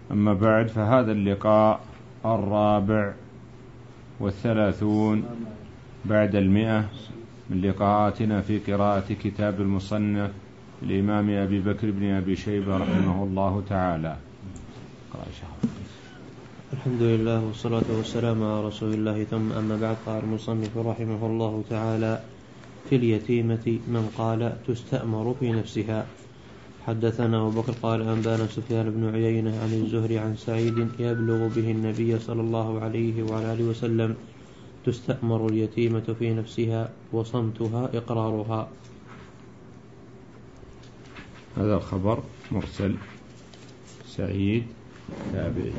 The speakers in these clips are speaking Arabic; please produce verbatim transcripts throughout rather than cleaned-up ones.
أما بعد، فهذا اللقاء الرابع والثلاثون بعد المئة من لقاءاتنا في قراءة كتاب المصنف الإمام أبي بكر بن أبي شيبة رحمه الله تعالى. الحمد لله والصلاة والسلام على رسول الله، ثم أما بعد. قال المصنف رحمه الله تعالى: في اليتيمة من قال تستأمر في نفسها. حدثنا أبو بكر قال أنبانا سفيان بن عيينة عن الزهري عن سعيد يبلغ به النبي صلى الله عليه وعلى آله وسلم: تستأمر اليتيمة في نفسها وصمتها إقرارها. هذا الخبر مرسل، سعيد تابعي.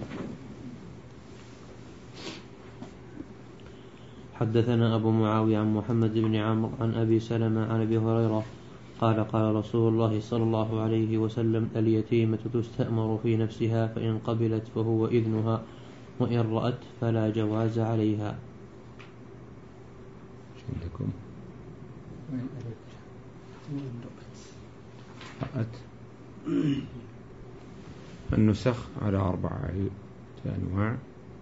حدثنا أبو معاوية عن محمد بن عمرو عن أبي سلمة عن أبي هريرة قال قال رسول الله صلى الله عليه وسلم: اليتيمة تستأمر في نفسها، فإن قبلت فهو إذنها، وإن رأت فلا جواز عليها. عندكم رأت النسخ على أربعة أنواع،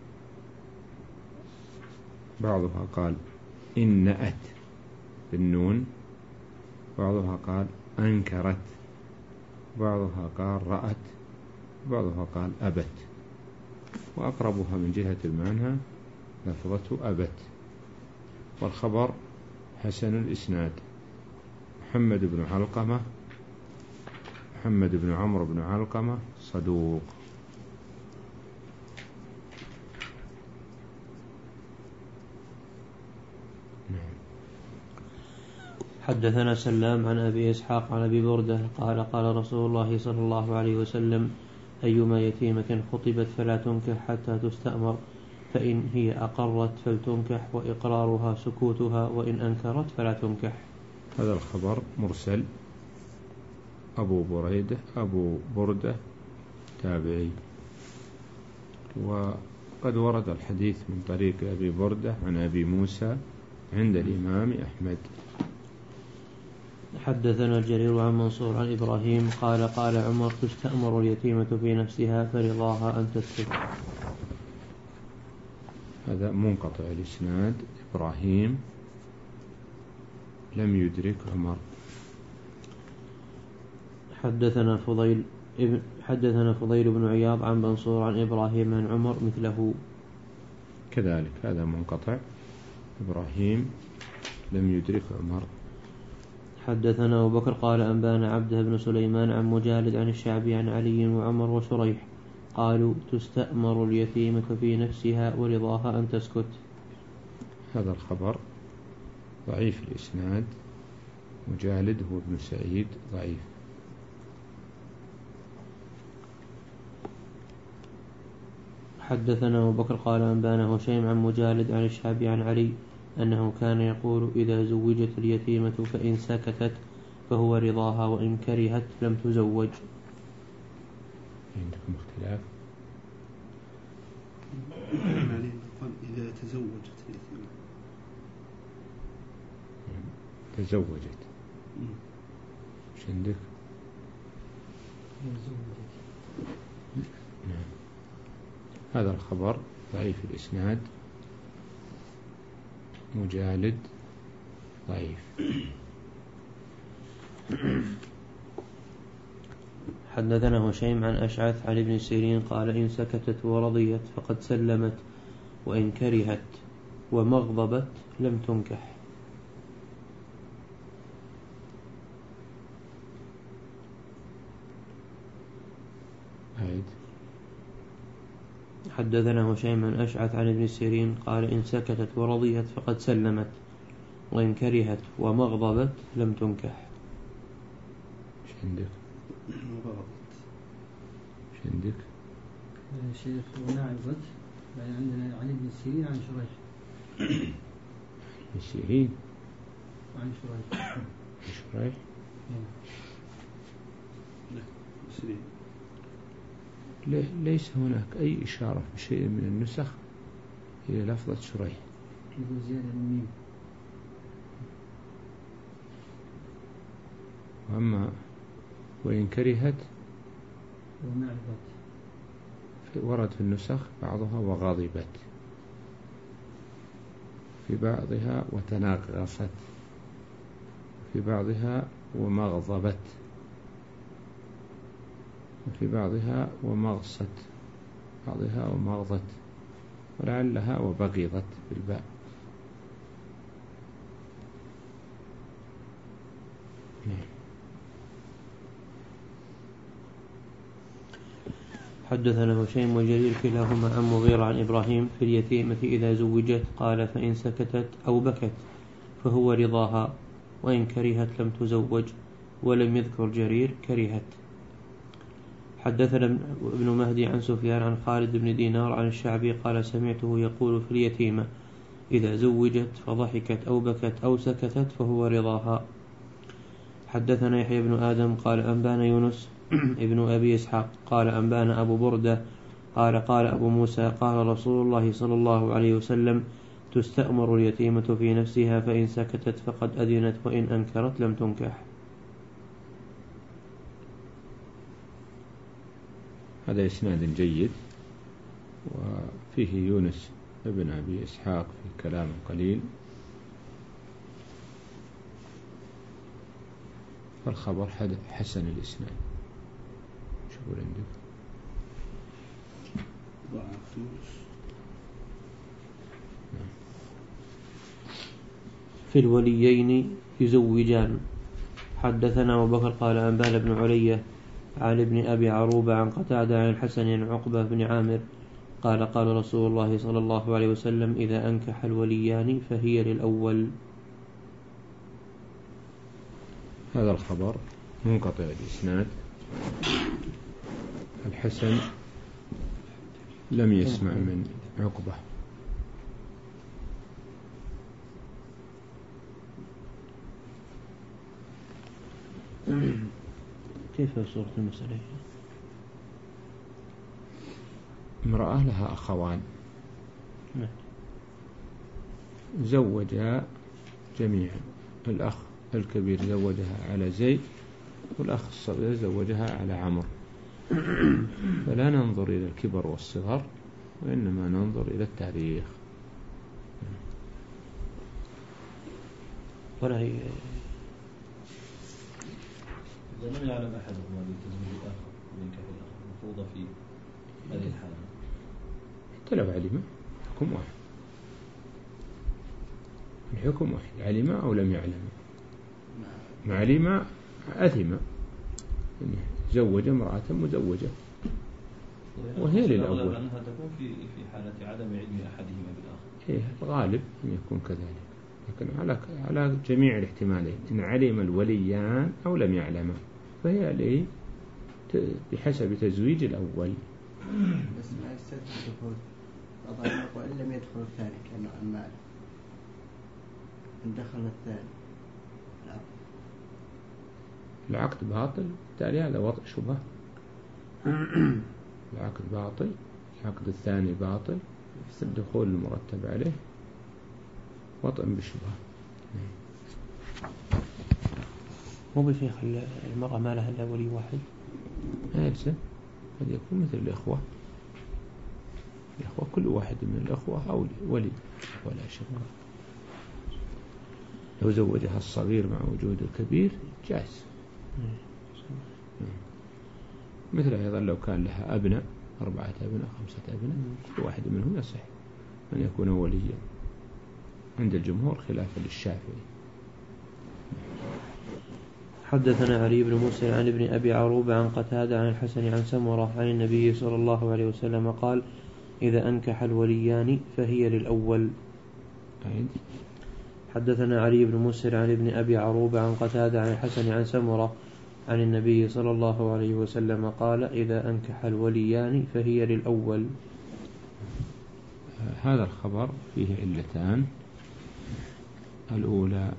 بعضها قال إن نأت بالنون، بعضها قال أنكرت، بعضها قال رأت، بعضها قال أبت، وأقربها من جهة المعنى لفظة أبت. والخبر حسن الإسناد. محمد بن علقمة محمد بن عمرو بن علقمة صدوق. حدثنا سلام عن أبي إسحاق عن أبي بردة قال قال رسول الله صلى الله عليه وسلم: أيما يتيمة خطبت فلا تنكح حتى تستأمر، فإن هي أقرت فلتنكح، وإقرارها سكوتها، وإن أنكرت فلا تنكح. هذا الخبر مرسل، أبو بريدة أبو بردة تابعي، وقد ورد الحديث من طريق أبي بردة عن أبي موسى عند الإمام أحمد. حدثنا الجرير عن منصور عن إبراهيم قال قال عمر: تستأمر اليتيمة في نفسها فرضاها أن تسكت. هذا منقطع الإسناد، إبراهيم لم يدرك عمر. حدثنا فضيل حدثنا فضيل بن عياض عن منصور عن إبراهيم عن عمر مثله كذلك، هذا منقطع، إبراهيم لم يدرك عمر. حدثنا أبو بكر قال أنبانا عبده بن سليمان عن مجالد عن الشعبي عن علي وعمر وشريح قالوا: تستأمر اليتيمة في نفسها ورضاها أن تسكت. هذا الخبر ضعيف الإسناد، مجالد هو ابن سعيد ضعيف. حدثنا أبو بكر قال أنبانا هشيم عن مجالد عن الشعبي عن علي أنه كان يقول: إذا زوجت اليتيمة فإن سكتت فهو رضاها، وإن كرهت لم تزوج. عندكم اختلاف؟ إذا تزوجت اليتيمة تزوجت مش عندك؟ نعم. هذا الخبر ضعيف الإسناد، مجالد ضعيف. حدثنا هشيم عن أشعث عن ابن سيرين قال: إن سكتت ورضيت فقد سلمت، وإن كرهت ومغضبت لم تنكح. عيد. حدثنا هشيم عن أشعث عن ابن سيرين قال: إن سكتت ورضيت فقد سلمت، وإن كرهت ومغضبت لم تنكح. ايش عندك؟ ايش عندك؟ شيخ ونعبت يعني عندنا عن ابن سيرين عن شريح. ابن سيرين عن شريح. شريح. ليس هناك أي إشارة في شيء من النسخ إلى لفظة شريح. يقول زيادة الميم. وأما وإن كرهت ونعبت ورد في النسخ بعضها وغضبت، في بعضها وتنغصت، في بعضها ومغضبت، وفي بعضها ومغصت، بعضها ومغضت، ولعلها وبغضت بالباء. حدثنا هشيم وجرير كلاهما عن مغيرة عن إبراهيم في اليتيمة إذا زوجت قال فإن سكتت أو بكت فهو رضاها، وإن كرهت لم تزوج، ولم يذكر جرير كرهت. حدثنا ابن مهدي عن سفيان عن خالد بن دينار عن الشعبي قال سمعته يقول في اليتيمة إذا زوجت فضحكت أو بكت أو سكتت فهو رضاها. حدثنا يحيى بن آدم قال أنبانا يونس ابن أبي إسحاق قال أنبانا أبو بردة قال قال أبو موسى قال رسول الله صلى الله عليه وسلم تستأمر اليتيمة في نفسها فإن سكتت فقد أذنت وإن أنكرت لم تنكح. هذا إسناد جيد، وفيه يونس ابن أبي إسحاق في كلام قليل، فالخبر حسن الإسناد. شو عندك؟ في الوليين يزوجان. حدثنا أبو بكر قال أنبانا بن علية عن ابن أبي عروبة عن قتادة عن الحسن عن عقبة بن عامر قال قال رسول الله صلى الله عليه وسلم إذا أنكح الوليان فهي للأول. هذا الخبر منقطع الإسناد، الحسن لم يسمع من عقبة. كيف صورة المسألة؟ امرأة لها أخوان زوجها جميعا، الأخ الكبير زوجها على زيد، والأخ الصغير زوجها على عمرو، فلا ننظر إلى الكبر والصغر، وإنما ننظر إلى التاريخ. ولا هي إذا لم يعلم أحدهما بتزويج الآخر وينكح الآخر مفروض في هذه الحالة، حتى لو علم حكم واحد، الحكم واحد، علم أو لم يعلم. ما علم أثم، زوج امرأة مزوجة وهي للأول. أنها تكون في في حالة عدم علم أحدهما بالآخر. إيه الغالب أن يكون كذلك، لكن على على جميع الاحتمالين، إن علم الوليان أو لم يعلما فهي لي بحسب تزويج الأول. بس ما يستدل الدخول أضعنا وإن لم يدخل الثاني كأنه عمال إن دخل الثاني العقد باطل، بالتالي هذا وضع شبهة. العقد باطل، العقد الثاني باطل، الدخول المرتب عليه وضع بشبهة. مو بشيخ المرأة ما لها إلا ولي واحد؟ ما يلزم، قد يكون مثل الإخوة، الإخوة كل واحد من الإخوة أو ولي ولا شك. لو زوجها الصغير مع وجود الكبير جاز. مثل أيضا لو كان لها أبناء، أربعة أبناء خمسة أبناء، كل واحد منهم يصح أن يكون وليا عند الجمهور خلافا للشافعي. حدثنا علي بن موسى عن ابن أبي عروبة عن قتادة عن الحسن عن سمرة عن النبي صلى الله عليه وسلم قال إذا أنكح الوليان فهي للأول. حدثنا علي بن موسى عن ابن أبي عروبة عن قتادة عن الحسن عن سمرة عن النبي صلى الله عليه وسلم قال إذا أنكح الوليان فهي للأول. هذا الخبر فيه علتان، الأولى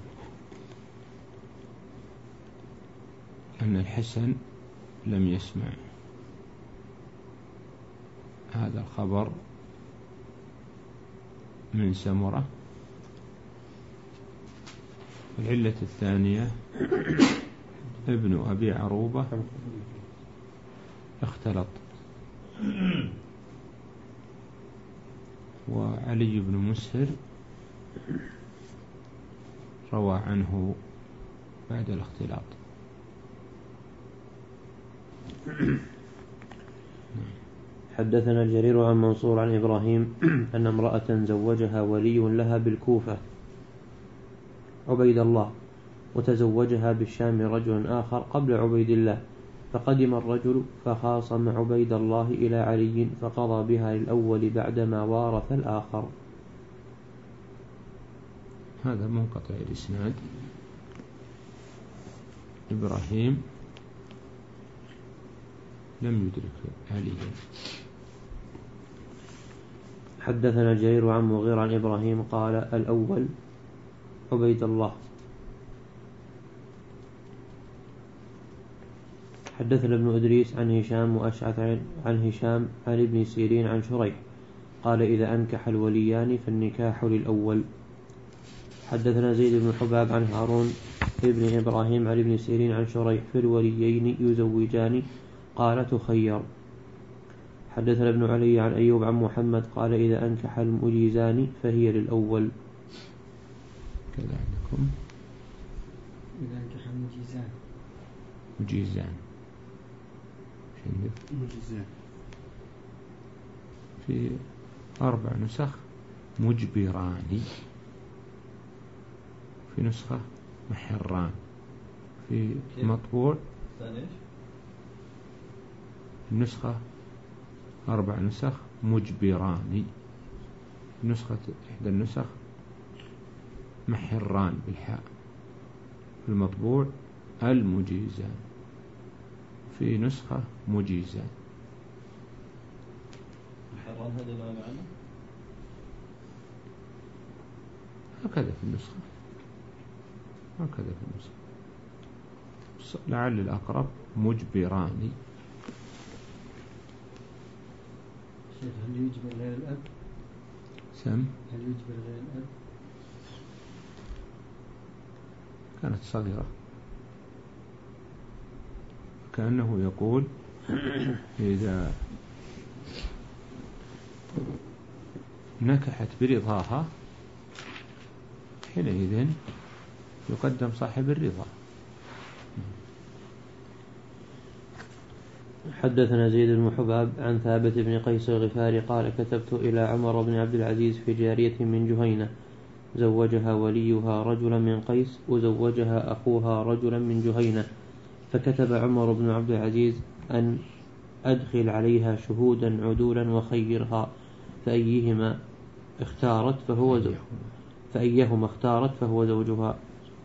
أن الحسن لم يسمع هذا الخبر من سمرة. العلة الثانية ابن أبي عروبة اختلط وعلي بن مسهر روى عنه بعد الاختلاط. حدثنا جرير عن منصور عن إبراهيم أن امرأة زوجها ولي لها بالكوفة عبيد الله، وتزوجها بالشام رجل آخر قبل عبيد الله، فقدم الرجل فخاصم عبيد الله إلى علي فقضى بها للأول بعدما وارث الآخر. هذا منقطع الإسناد. إبراهيم لم يدرك عليا. حدثنا جرير عن مغير عن إبراهيم قال الأول عبيد الله. حدثنا ابن إدريس عن هشام وأشعث عن هشام عن ابن سيرين عن شريح قال إذا أنكح الوليان فالنكاح للأول. حدثنا زيد بن حباب عن هارون ابن إبراهيم عن ابن سيرين عن شريح في الوليين يزوجان قال تخير. حدثنا ابن علي عن أيوب عن محمد قال إذا أنكح المجيزان فهي للأول. كذا عندكم إذا أنكح المجيزان مجيزان مجيزان في أربع نسخ مجبران، في نسخة محران، في مطبوع النسخة أربع نسخ مجبران، نسخة إحدى النسخ محران بالحاء، في المطبوع المجيزان، في نسخة مجيزان. محران هذا لا معنى هكذا في النسخة، هكذا في النسخة، لعل الأقرب مجبران. شيخ هل يجبر غير الأب؟ سم هل يجبر غير الأب؟ كانت صغيرة، كأنه يقول إذا نكحت برضاها حينئذ يقدم صاحب الرضا. حدثنا زيد بن حباب عن ثابت بن قيس الغفاري قال كتبت إلى عمر بن عبد العزيز في جارية من جهينة زوجها وليها رجلا من قيس وزوجها أخوها رجلا من جهينة، فكتب عمر بن عبد العزيز أن أدخل عليها شهودا عدولا وخيرها فأيهما اختارت فهو زوج فأيهما اختارت فهو زوجها.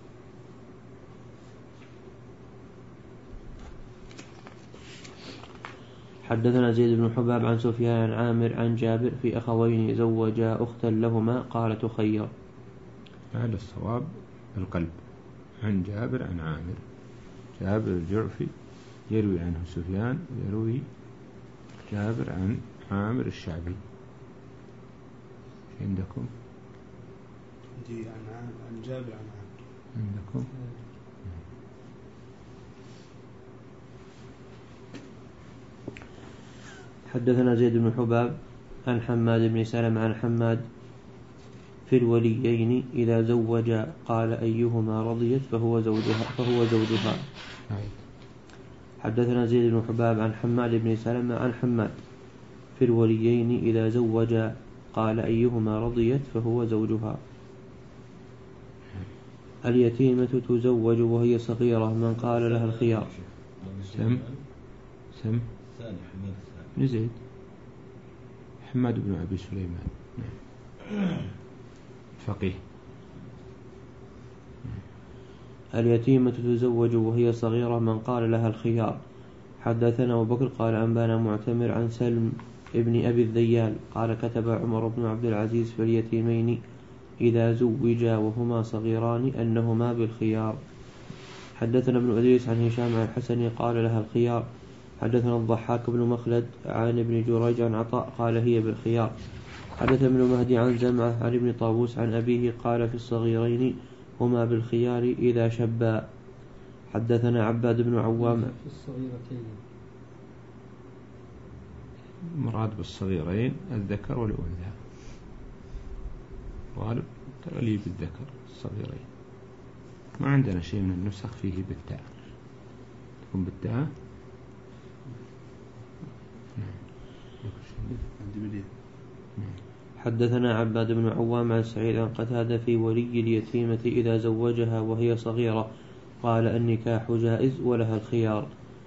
حدثنا زيد بن حباب عن سفيان عن عامر عن جابر في أخوين زوجا أختا لهما قال تخير. هذا الصواب القلب. عن جابر عن عامر، جابر الجعفي يروي عنه سفيان، يروي جابر عن عامر الشعبي. عندكم عندي عن عن جابر عن عامر. عندكم حدثنا زيد بن حباب عن حماد بن سلمة عن حماد في الوليين إذا زوجا قال أيهما رضيت فهو زوجها فهو زوجها. حدثنا زيد بن حباب عن حماد بن سلمة عن حماد في الوليين إذا زوجا قال أيهما رضيت فهو زوجها. اليتيمة تزوج وهي صغيرة من قال لها الخيار. سم سم نزيد حماد بن أبي سليمان فقيه. اليتيمة تزوج وهي صغيرة من قال لها الخيار. حدثنا أبو بكر قال أنبانا معتمر عن سلم ابن أبي الذيال قال كتب عمر بن عبد العزيز في اليتيمين إذا زوجا وهما صغيران أنهما بالخيار. حدثنا ابن إدريس عن هشام عن الحسن قال لها الخيار. حدثنا الضحاك بن مخلد عن ابن جريج عن عطاء قال هي بالخيار. حدث ابن مهدي عن زمعة عن ابن طاووس عن أبيه قال في الصغيرين هما بالخيار إذا شبا. حدثنا عباد بن عوام في الصغيرتين مراد بالصغيرين الذكر والأنثى. الغالب تغليب الذكر الصغيرين. ما عندنا شيء من النسخ فيه بالتاء، تكون بالتاء. حدثنا عباد بن عوام عن سعيد عن قتادة في ولي اليتيمة إذا زوجها وهي صغيرة قال النكاح جائز ولها الخيار.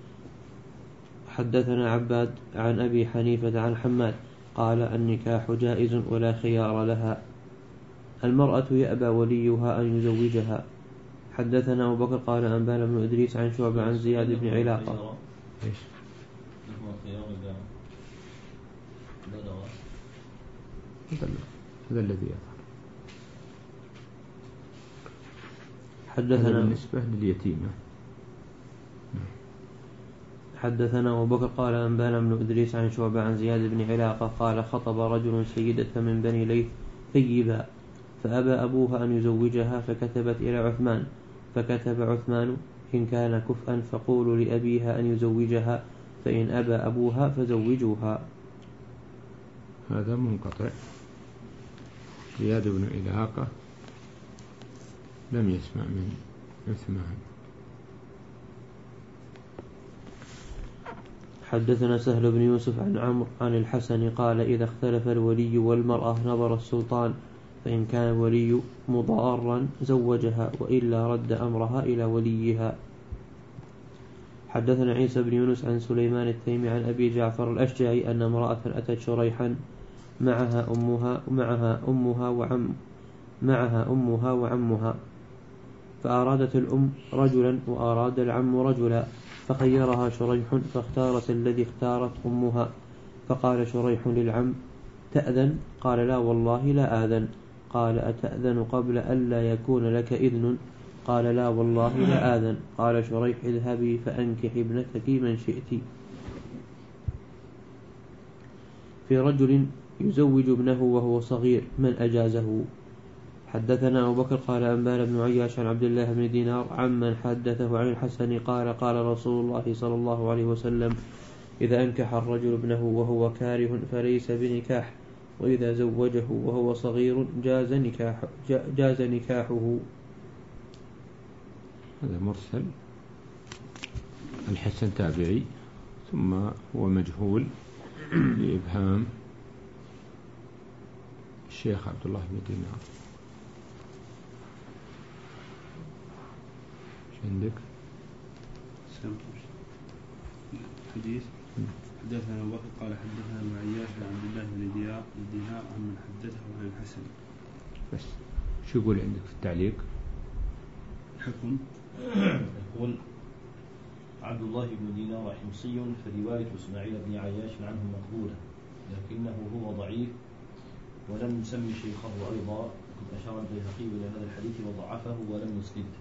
حدثنا عباد عن أبي حنيفة عن حماد قال النكاح جائز ولا خيار لها، المرأة يأبى وليها أن يزوجها. حدثنا أبو بكر قال أنبانا بن إدريس عن شعبة عن زياد بن علاقة. إيش؟ هذا الذي يظهر. حدثنا بالنسبة لليتيمة. حدثنا أبو بكر قال أنبانا بن إدريس عن شعبة عن زياد بن علاقة قال خطب رجل سيدة من بني ليث ثيبا فأبى أبوها أن يزوجها فكتبت إلى عثمان، فكتب عثمان إن كان كفءا فقولوا لأبيها أن يزوجها، فإن أبى أبوها فزوجوها. هذا منقطع. زياد بن علاقة لم يسمع من عثمان. حدثنا سهل بن يوسف عن عمرو عن الحسن قال إذا اختلف الولي والمرأة نظر السلطان، فإن كان الولي مضارا زوجها وإلا رد أمرها إلى وليها. حدثنا عيسى بن يونس عن سليمان التيمي عن أبي جعفر الأشجعي أن امرأة أتت شريحا معها أمها معها أمها وعم معها أمها وعمها، فأرادت الأم رجلا وأراد العم رجلا، فخيرها شريح فاختارت الذي اختارت أمها. فقال شريح للعم تأذن؟ قال لا والله لا آذن. قال أتأذن قبل ألا يكون لك إذن؟ قال لا والله لا آذن. قال شريح اذهبي فأنكح ابنتك من شئت. في رجل يزوج ابنه وهو صغير من أجازه. حدثنا أبو بكر قال أنبانا بن عياش عن عبد الله بن دينار عمن حدثه عن الحسن قال قال رسول الله صلى الله عليه وسلم إذا أنكح الرجل ابنه وهو كاره فليس بنكاح، وإذا زوجه وهو صغير جاز نكاح جاز نكاحه. هذا مرسل. الحسن تابعي ثم هو مجهول لإبهام الشيخ عبد الله بن دينار. عندك حديث حدثنا أبو بكر قال حدثنا ابن عياش عن عبد الله بن دينار عن من حدثه عن الحسن. بس شو يقول عندك في التعليق؟ حكم يقول عبد الله بن دينار حمصي، فرواية إسماعيل بن عياش عنه مقبولة، لكنه هو ضعيف ولم يسمي شيخه أيضا، وقد أشار البيهقي إلى هذا الحديث وضعفه ولم يسنده.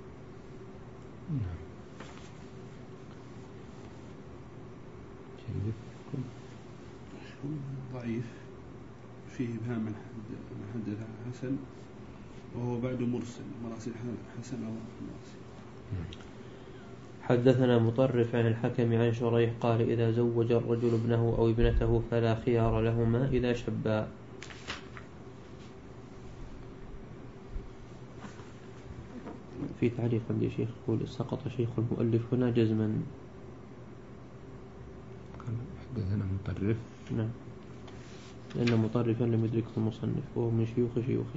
ضعيف فيه إبهام من حدث حسن وهو بعد مرسل مراسل حسن أو مراسل. حدثنا مطرف عن الحكم عن شريح قال إذا زوج الرجل ابنه أو ابنته فلا خيار لهما إذا شبا. في تعليق عندي شيخ يقول سقط شيخ المؤلف هنا جزما. حدثنا مطرف. نعم، لأن مطرفا لم يدركه المصنف وهو من شيوخ شيوخه.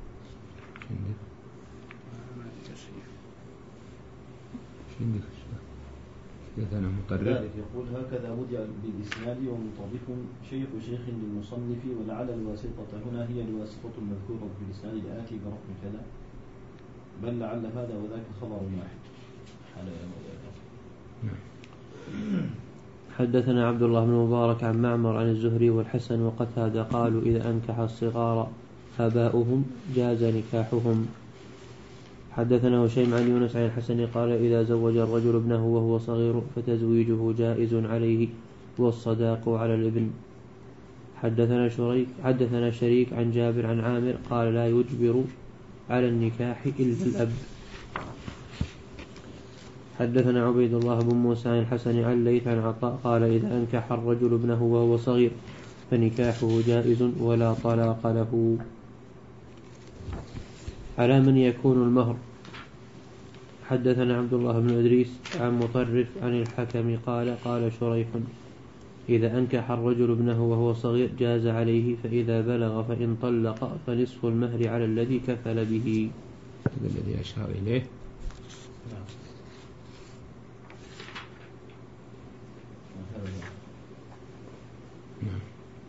عندك حدثنا مطرف. ذلك يقول هكذا بدأ بالإسناد ومطرف شيخ شيخ للمصنف، ولعل الواسطة هنا هي الواسطة المذكورة في الإسناد الآتي برقم كذا، بل لعل هذا وذاك خبر واحد. حدثنا عبد الله بن مبارك عن معمر عن الزهري والحسن وقتادة قالوا إذا أنكح الصغار آباؤهم جاز نكاحهم. حدثنا هشيم عن يونس عن الحسن قال إذا زوج الرجل ابنه وهو صغير فتزويجه جائز عليه والصداق على الابن. حدثنا شريك حدثنا شريك عن جابر عن عامر قال لا يجبر على النكاح إلا الأب. حدثنا عبيد الله بن موسى عن الحسن عن ليث عن عطاء قال إذا أنكح الرجل ابنه وهو صغير فنكاحه جائز ولا طلاق له. على من يكون المهر. حدثنا عبد الله بن إدريس عن مطرف عن الحكم قال قال شريح إذا أنكح الرجل ابنه وهو صغير جاز عليه، فإذا بلغ فإن طلق فنصف المهر على الذي كفل به. هذا الذي أشار إليه. نعم.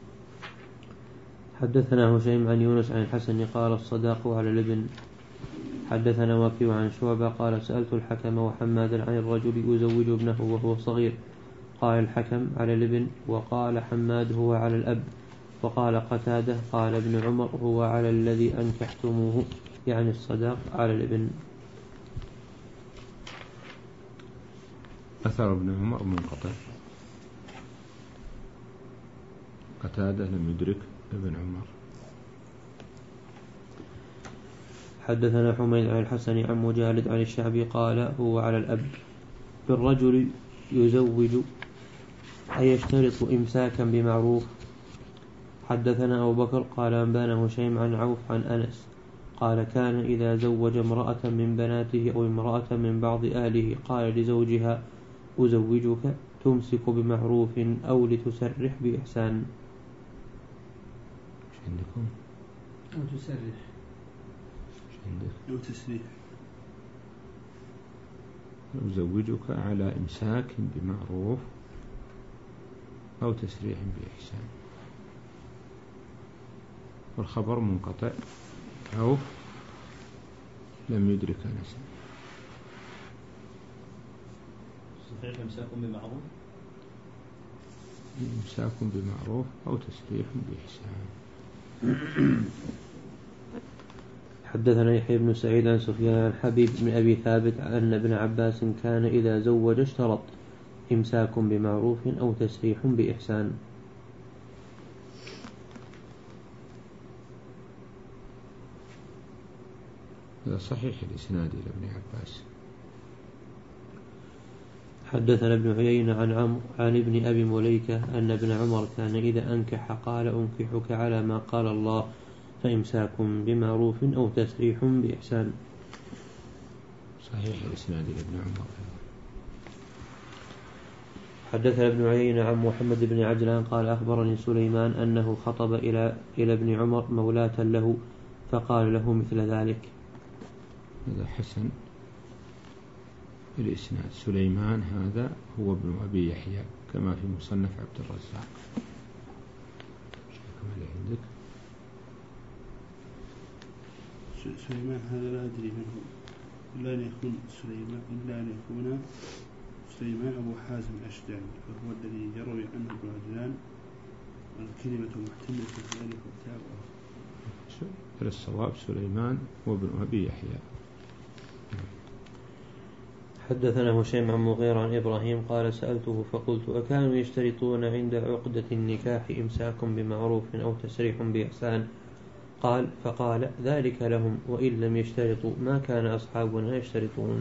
حدثنا هشيم عن يونس عن الحسن قال الصداق على الابن. حدثنا وكيع عن شعبة قال سألت الحكم وحمادا عن الرجل يزوج ابنه وهو صغير، قال الحكم على الابن، وقال حماد هو على الأب، وقال قتادة قال ابن عمر هو على الذي أنكحتموه، يعني الصداق على الابن. أثر ابن عمر منقطع، قتادة لم يدرك ابن عمر. حدثنا حميد عن الحسن عن مجالد عن الشعبي قال هو على الأب. بالرجل يزوج أيشترط إمساكا بمعروف. حدثنا أبو بكر قال أنبانا هشيم عن عوف عن أنس قال كان إذا زوج امرأة من بناته أو امرأة من بعض أهله قال لزوجها أزوجك تمسك بمعروف أو لتسرح بإحسان. ايش عندكم؟ أو تسرح ايش عندك؟ أو تسريح. أزوجك على إمساك بمعروف أو تسريح بإحسان، والخبر منقطع أو لم يدرك أنس. صحيح إمساك بمعروف، إمساك بمعروف أو تسريح بإحسان. حدثنا يحيى بن سعيد عن سفيان عن حبيب بن أبي ثابت أن ابن عباس كان إذا زوج اشترط إمساك بمعروف أو تسريح بإحسان. هذا صحيح الإسناد إلى ابن عباس. حدثنا ابن عيينة عن عمرو عن ابن أبي مليكة أن ابن عمر كان إذا أنكح قال أنكحك على ما قال الله، فإمساك بمعروف أو تسريح بإحسان. صحيح الإسناد إلى ابن عمر. حدثنا ابن عيينة عن محمد بن عجلان قال أخبرني سليمان أنه خطب إلى إلى ابن عمر مولاة له فقال له مثل ذلك. هذا حسن الإسناد. سليمان هذا هو ابن أبي يحيى كما في مصنف عبد الرزاق. كما اللي عندك سليمان هذا لا أدري منه، إلا أن يكون سليمان إلا أن يكون سليمان أبو حازم الأشجعي، وهو الذي يروي عنه ابن عجلان، والكلمة محتملة في ذلك وتابعه. الصواب سليمان وابن أبي يحيى. حدثنا هشيم عن مغيرة عن إبراهيم قال سألته فقلت أكانوا يشترطون عند عقدة النكاح إمساك بمعروف أو تسريح بإحسان؟ قال فقال ذلك لهم، وإن لم يشترطوا ما كان أصحابنا يشترطون.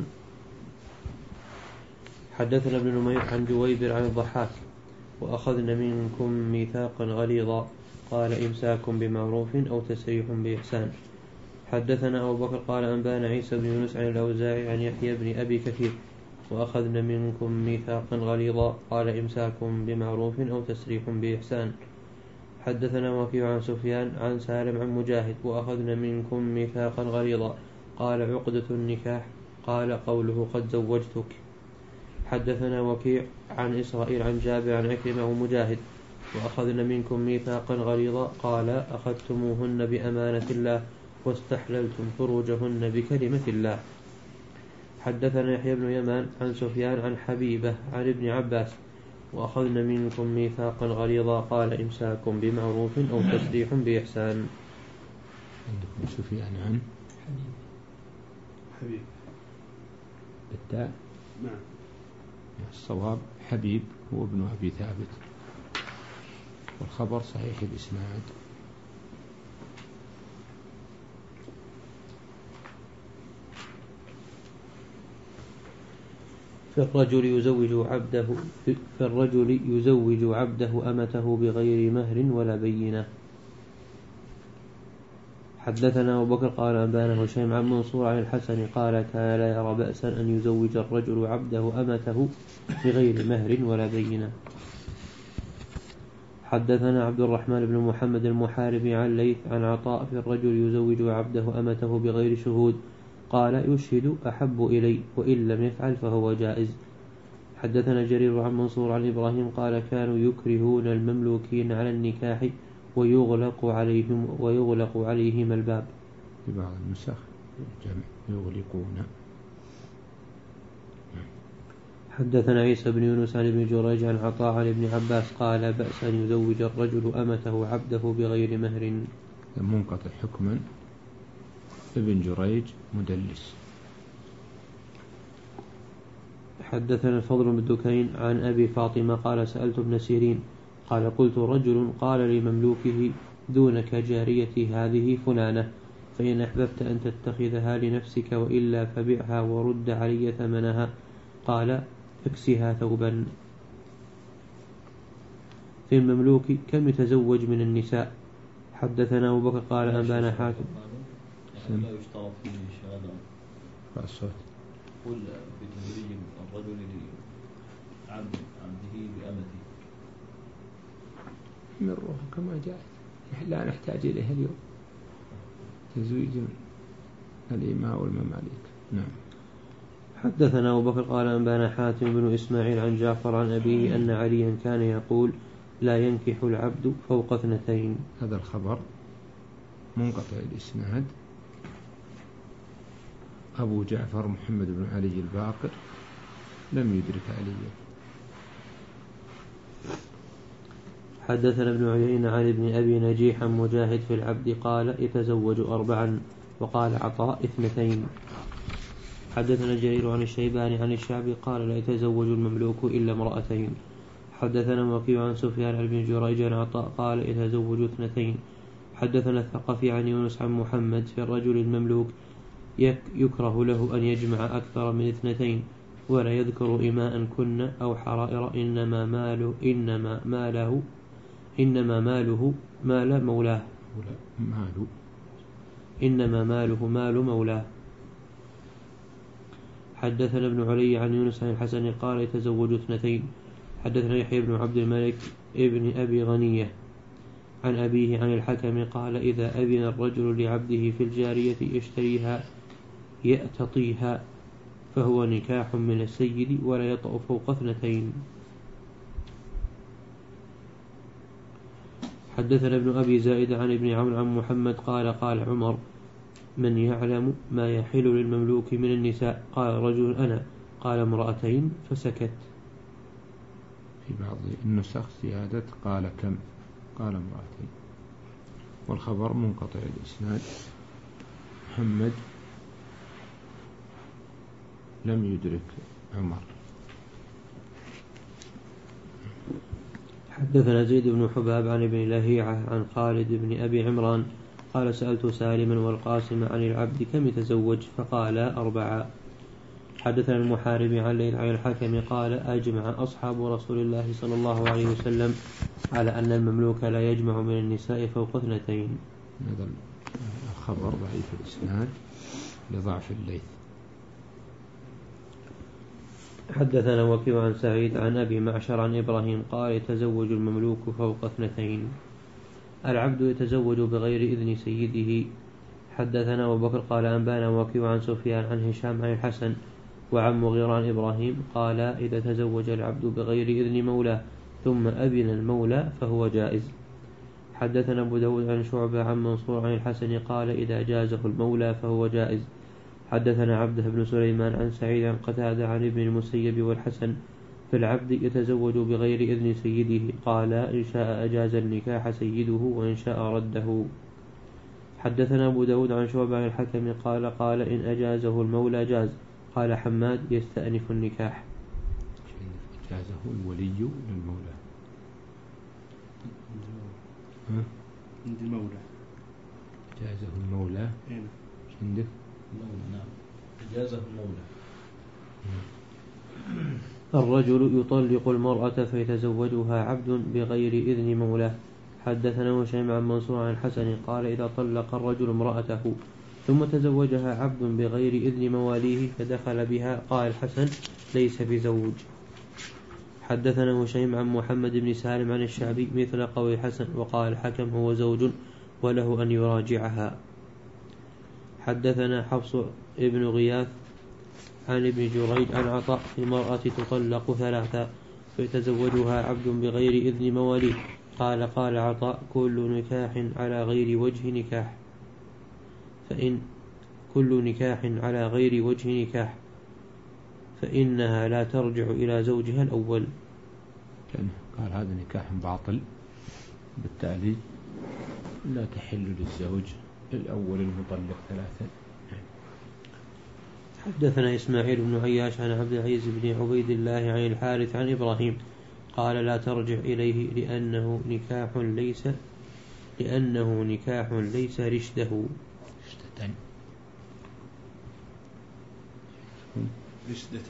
حدثنا ابن نمير عن جويبر عن الضحاك وأخذنا منكم ميثاقا غليظا قال إمساك بمعروف أو تسريح بإحسان. حدثنا أبو بكر قال أنبانا عيسى بن يونس عن الأوزاعي عن يحيى بن أبي كثير وأخذنا منكم ميثاقا غليظا قال إمساك بمعروف أو تسريح بإحسان. حدثنا وكيع عن سفيان عن سالم عن مجاهد وأخذنا منكم ميثاقا غليظا قال عقدة النكاح قال قوله قد زوجتك. حدثنا وكيع عن إسرائيل عن جابر عن عكرمة ومجاهد وأخذنا منكم ميثاقا غليظا قال أخذتموهن بأمانة الله واستحللتم فروجهن بكلمة الله. حدثنا يحيى بن يمان عن سفيان عن حبيبة عن ابن عباس وأخذنا منكم ميثاقا غليظا قال إمساك بمعروف أو تسريح بإحسان. عندكم سفيان عن حبيب بالتاء. نعم. الصواب حبيب هو ابن أبي ثابت، والخبر صحيح الإسناد. فالرجل يزوج عبده فالرجل يزوج عبده أمته بغير مهر ولا بينة. حدثنا أبو بكر قال أنبانا هشيم عن منصور عن الحسن قال كان لا يرى بأسا أن يزوج الرجل عبده أمته بغير مهر ولا بينة. حدثنا عبد الرحمن بن محمد المحاربي عن ليث عن عطاء في الرجل يزوج عبده أمته بغير شهود قال يشهد أحب إلي وإن لم يفعل فهو جائز. حدثنا جرير عن منصور عن إبراهيم قال كانوا يكرهون المملوكين على النكاح ويغلق عليهم ويغلق عليهم الباب. في بعض النسخ جمع يغلقون. حدثنا عيسى بن يونس عن ابن جريج عن عطاء عن ابن عباس قال بأس أن يزوج الرجل أمته عبده بغير مهر. منقطع حكما. ابن جريج مدلس. حدثنا الفضل بن دكين عن أبي فاطمة قال سألت ابن سيرين قال قلت رجل قال لمملوكه دونك جاريتي هذه فلانة فإن أحببت أن تتخذها لنفسك وإلا فبعها ورد علي ثمنها قال اكسها ثوبا. في المملوك كم يتزوج من النساء. حدثنا أبو بكر قال أنبانا حاتم لا يشترط فيه الشهادة فالصوت قل بتزويج الرجل لعبد عبده بأمته من روح كما جاءت لا نحتاج إليها اليوم تزويج الإماء والمماليك. نعم. حدثنا أبو بكر قال أنبانا حاتم بن إسماعيل عن جعفر عن أبيه أن عليا كان يقول لا ينكح العبد فوق اثنتين. هذا الخبر منقطع الإسناد. أبو جعفر محمد بن علي الباقر لم يدرك عليا. حدثنا ابن عيينة عن ابن أبي نجيح عن مجاهد في العبد قال يتزوج أربعا وقال عطاء اثنتين. حدثنا جرير عن الشيباني عن الشعبي قال لا يتزوج المملوك إلا امرأتين. حدثنا وكيع عن سفيان عن ابن جريج عن عطاء قال يتزوج اثنتين. حدثنا الثقفي عن يونس عن محمد في الرجل المملوك يكره له أن يجمع أكثر من اثنتين ولا يذكر إماء كن أو حرائر إنما ماله إنما ماله إنما ماله مال مولاه ماله إنما ماله مال مولاه. حدثنا ابن علي عن يونس عن الحسن قال يتزوج اثنتين. حدثنا يحيى بن عبد الملك ابن أبي غنية عن أبيه عن الحكم قال إذا أذن الرجل لعبده في الجارية يشتريها يأتطيها فهو نكاح من السيد ولا يطأ فوق اثنتين. حدثنا ابن أبي زائد عن ابن عون عن محمد قال قال عمر من يعلم ما يحل للمملوك من النساء قال رجل أنا قال امرأتين فسكت. في بعض النسخ زيادة قال كم قال امرأتين والخبر منقطع الإسناد. محمد لم يدرك عمر. حدثنا زيد بن حباب عن ابن لهيعة عن خالد بن أبي عمران قال سألت سالما والقاسم عن العبد كم يتزوج فقال أربعة. حدثنا المحاربي عن ليل عن الحكم قال أجمع أصحاب رسول الله صلى الله عليه وسلم على أن المملوك لا يجمع من النساء فوق اثنتين. هذا الخبر ضعيف الإسناد لضعف الليث. حدثنا وكيع عن سعيد عن أبي معشر عن إبراهيم قال يتزوج المملوك فوق اثنتين. العبد يتزوج بغير إذن سيده. حدثنا أبو بكر قال أنبانا وكيع عن سفيان عن هشام عن الحسن وعن مغيرة عن إبراهيم قال إذا تزوج العبد بغير إذن مولاه ثم أذن المولى فهو جائز. حدثنا أبو داود عن شعبة عن منصور عن الحسن قال إذا جازه المولى فهو جائز. حدثنا عبده بن سليمان عن سعيد عن قتادة عن ابن المسيب والحسن في العبد يتزوج بغير إذن سيده قال إن شاء أجاز النكاح سيده وإن شاء رده. حدثنا أبو داود عن شعبة عن الحكم قال قال إن أجازه المولى جاز. قال حماد يستأنف النكاح. أجازه الولي للمولى. ها؟ عند المولى. أجازه المولى. أين؟ عندك؟ المولى نعم. أجازه المولى. الرجل يطلق المرأة فيتزوجها عبد بغير إذن مولاه. حدثنا هشيم عن منصور عن الحسن قال إذا طلق الرجل امرأته ثم تزوجها عبد بغير إذن مواليه فدخل بها قال الحسن ليس بزوج. حدثنا هشيم عن محمد بن سالم عن الشعبي مثل قول الحسن وقال الحكم هو زوج وله أن يراجعها. حدثنا حفص ابن غياث عن ابن جريج عن عطاء في المرأة تطلق ثلاثا فيتزوجها عبد بغير إذن مواليه قال قال عطاء كل نكاح على غير وجه نكاح فإن كل نكاح على غير وجه نكاح فإنها لا ترجع إلى زوجها الأول. قال هذا نكاح باطل بالتالي لا تحل للزوج الأول المطلق ثلاثا. حدثنا إسماعيل بن عياش عن عبد العزيز بن عبيد الله عن الحارث عن إبراهيم قال لا ترجع إليه لأنه نكاح ليس لأنه نكاح ليس رشده رشدة رشدة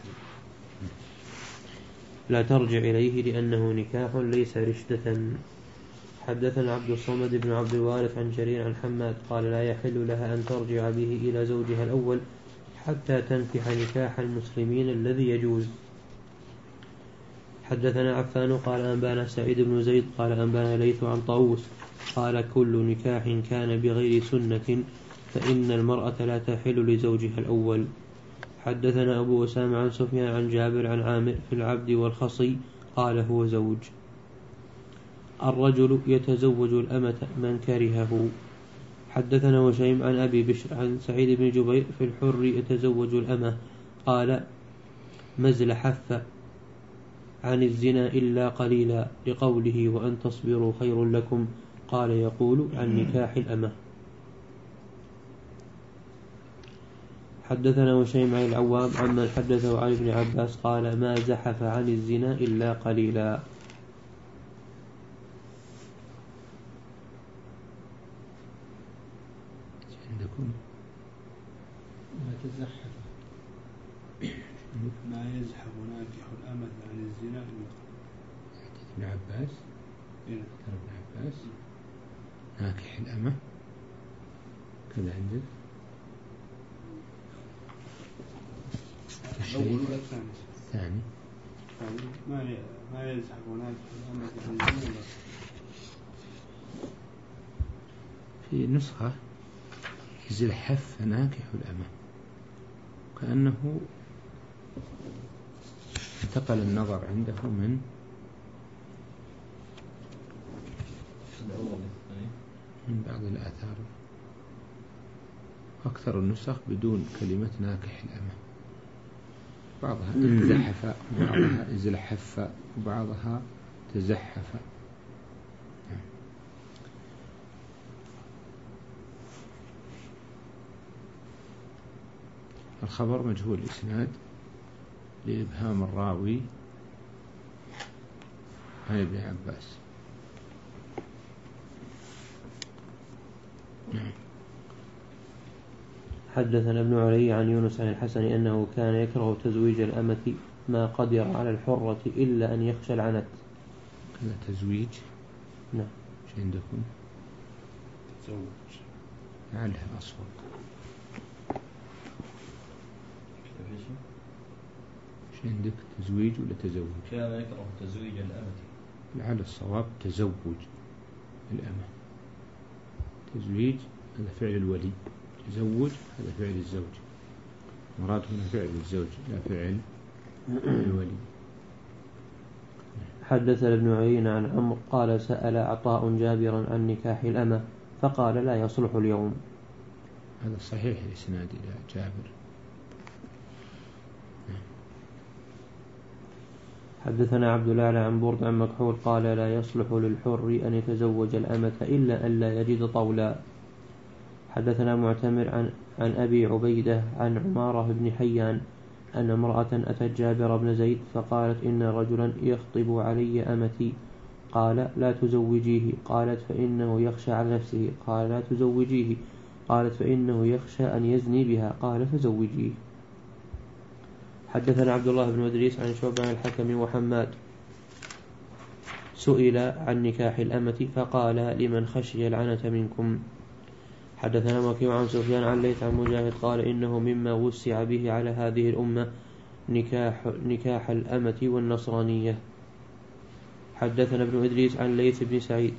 لا ترجع إليه لأنه نكاح ليس رشدة. حدثنا عبد الصمد بن عبد الوارث عن جرير عن حماد قال لا يحل لها أن ترجع به إلى زوجها الأول حتى تنكح نكاح المسلمين الذي يجوز. حدثنا عفان قال أنبانا سعيد بن زيد قال أنبانا ليث عن طاووس قال كل نكاح كان بغير سنة فإن المرأة لا تحل لزوجها الأول. حدثنا أبو أسامة عن سفيان عن جابر عن عامر في العبد والخصي قال هو زوج. الرجل يتزوج الأمة من كرهه. حدثنا هشيم عن أبي بشر عن سعيد بن جبير في الحر يتزوج الأمة قال مزل حث عن الزنا إلا قليلا لقوله وأن تصبروا خير لكم قال يقول عن نكاح الأمة. حدثنا هشيم عن العوام عمن حدثه عن ابن عباس قال ما زحف عن الزنا إلا قليلا. عندكم ما تزحف ما يزحف ناكح الأمة عن الزنا إلا ابن عباس إيه؟ ابن عباس ناكح الأمة كذا عندك الأول ولا الثاني؟ الثاني ما ما يزحف ناكح الأمة عن الزنا إلا في نسخة زلحف ناكح الأمة كأنه انتقل النظر عنده من من بعض الآثار. أكثر النسخ بدون كلمة ناكح الأمة بعضها انزحف وبعضها ازلحف وبعضها تزحف. الخبر مجهول الإسناد لإبهام الراوي عن ابن عباس. حدثنا ابن علي عن يونس عن الحسن أنه كان يكره تزويج الأمة ما قدر على الحرة إلا أن يخشى العنت. كذا تزويج نعم. ايش عندكم؟ تزوج لعلها أصوب. ايش عندك تزويج ولا تزوج؟ كان يكره تزويج الأمة. لعل الصواب تزوج الأمة. تزويج هذا فعل الولي، تزوج هذا فعل الزوج. مراد هنا فعل الزوج لا فعل الولي. حدثنا ابن عيينة عن عمرو قال سأل عطاء جابرا عن نكاح الأمة فقال لا يصلح اليوم. هذا صحيح الإسناد إلى جابر. حدثنا عبد الأعلى عن برد عن مكحول قال لا يصلح للحر أن يتزوج الأمة إلا أن لا يجد طولا. حدثنا معتمر عن, عن أبي عبيدة عن عمارة بن حيان أن امرأة أتت جابر بن زيد فقالت إن رجلا يخطب علي أمتي قال لا تزوجيه. قالت فإنه يخشى على نفسه. قال لا تزوجيه. قالت فإنه يخشى أن يزني بها. قال فزوجيه. حدثنا عبد الله بن إدريس عن شعبة عن الحكم وحماد سئل عن نكاح الأمة فقال لمن خشي العنة منكم. حدثنا وكيع عن سفيان عن ليث عن مجاهد قال إنه مما وسع به على هذه الأمة نكاح, نكاح الأمة والنصرانية. حدثنا ابن إدريس عن ليث بن سعيد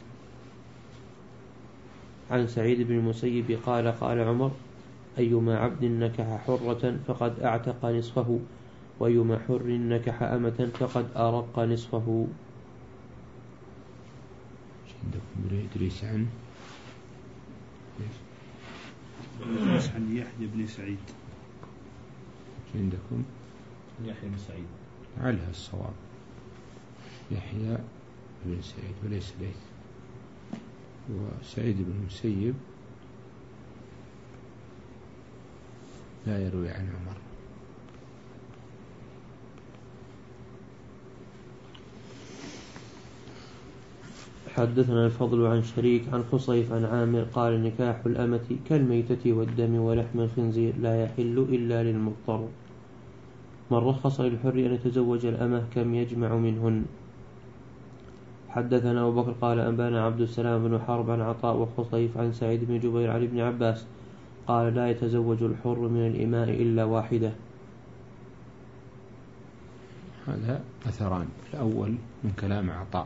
عن سعيد بن المسيب قال قال عمر أيما عبد نكح حرة فقد أعتق نصفه وأيما حر نكح أمة فقد أرق نصفه. عندكم ابن إدريس عن عن يحيى بن سعيد. عندكم يحيى بن سعيد علها الصواب يحيى بن سعيد وليس ليث. وسعيد بن المسيب لا يروي عن عمر. حدثنا الفضل عن شريك عن خصيف عن عامر قال نكاح الأمة كالميتة والدم ولحم الخنزير لا يحل إلا للمضطر. من رخص للحر أن يتزوج الأمة كم يجمع منهن. حدثنا أبو بكر قال أنبانا عبد السلام بن حرب عن عطاء وخصيف عن سعيد بن جبير عن ابن عباس قال لا يتزوج الحر من الإماء إلا واحدة. هذا أثران. الأول من كلام عطاء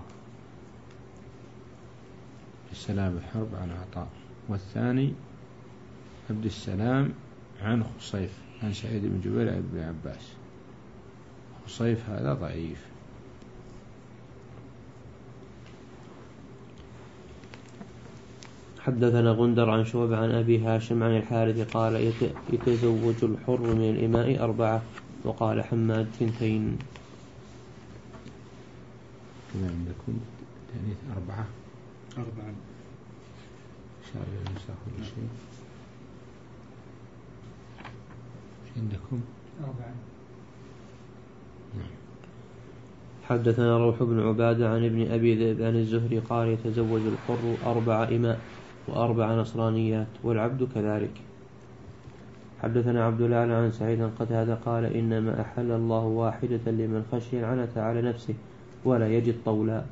السلام الحرب عن عطاء، والثاني عبد السلام عن خصيف عن سعيد بن جبير عن ابن عباس. خصيف هذا ضعيف. حدثنا غندر عن شعبة عن أبي هاشم عن الحارث قال يتزوج الحر من الإماء أربعة وقال حماد ثنتين. كما عندكم تأنيث أربعة أربعا شارع النساء كل شيء. عندكم أربعة. حدثنا روح بن عبادة عن ابن أبي ذئب عن الزهري قال يتزوج الحر أربع إماء وأربع نصرانيات والعبد كذلك. حدثنا عبد الأعلى عن سعيد قتادة قال إنما أحل الله واحدة لمن خشي العنة على نفسه ولا يجد طولا.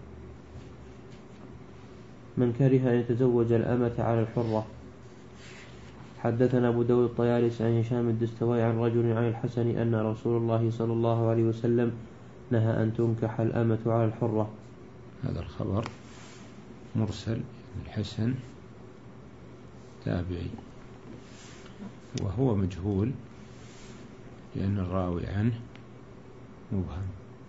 من كره أن يتزوج الأمة على الحرة. حدثنا أبو داود الطيالس عن هشام الدستوائي عن رجل عن الحسن أن رسول الله صلى الله عليه وسلم نهى أن تنكح الأمة على الحرة. هذا الخبر مرسل الحسن تابعي وهو مجهول لأن الراوي عنه مبهم.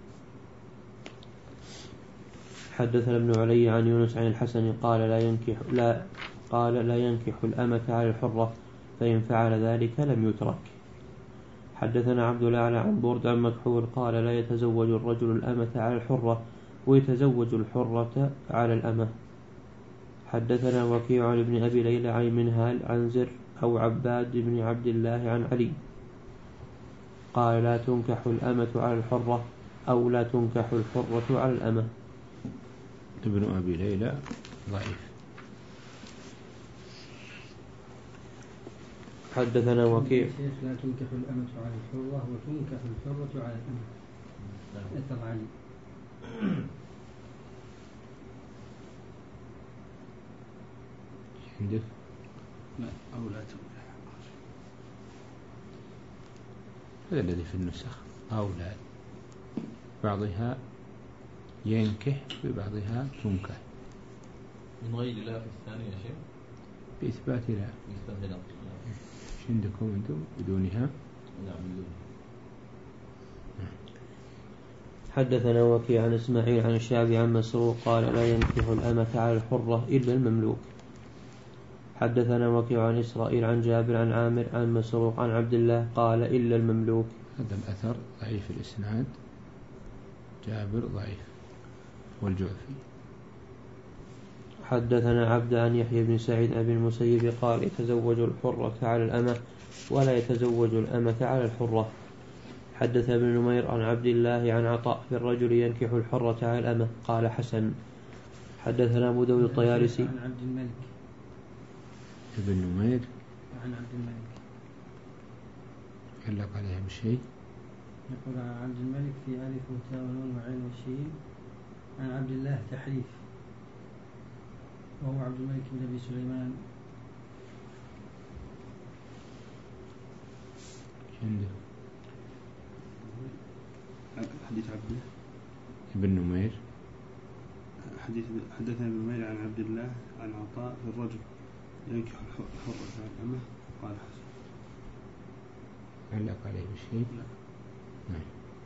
حدثنا ابن علي عن يونس عن الحسن قال لا ينكح لا قال لا ينكح الأمة على الحرة فإن فعل ذلك لم يترك. حدثنا عبد الأعلى عن برد عن مكحول قال لا يتزوج الرجل الأمة على الحرة ويتزوج الحرة على الأمة. حدثنا وكيع عن ابن أبي ليلى عن منهال عن زر أو عباد بن عبد الله عن علي قال لا تنكح الأمة على الحرة أو لا تنكح الحرة على الأمة. ابن أبي ليلى ضعيف. حدثنا وكيع لا تنكح الأمة على الحرة وتنكح الحرة على الأمة. أثر علي. عندك لا أو لا تنكح. هذا الذي في النسخ أولاد بعضها ينكح ببعضها تنكح من غير لا في الثاني يا شيخ بإثبات لا. بإثبات لا. ايش عندكم أنتم بدونها؟ نعم بدون. حدثنا وكيع عن إسماعيل عن الشعبي عن مسروق قال لا ينكح الأمة على الحرة إلا المملوك. حدثنا وكيع عن إسرائيل عن جابر عن عامر عن مسروق عن عبد الله قال إلا المملوك. هذا الأثر ضعيف الإسناد. جابر ضعيف والجعفي. حدثنا عبد عن يحيى بن سعيد أبي المسيب قال يتزوج الحرة على الأمة ولا يتزوج الأمة على الحرة. حدث ابن نمير عن عبد الله عن عطاء في الرجل ينكح الحرة على الأمة قال حسن. حدثنا أبو داود الطيالسي عن عبد الملك ابن نمير عن عبد الملك علق عليها بشيء. يقول عن عبد الملك في ألف وتاء ونون وعين وشين عن عبد الله تحريف وهو عبد الملك بن أبي سليمان. عنده حديث عبد ابن نمير حديث حدثنا ابن نمير عن عبد الله عن عطاء في الرجل ينكح الحرة عن الأمة قال حسن. علق عليه بشيء؟ نعم.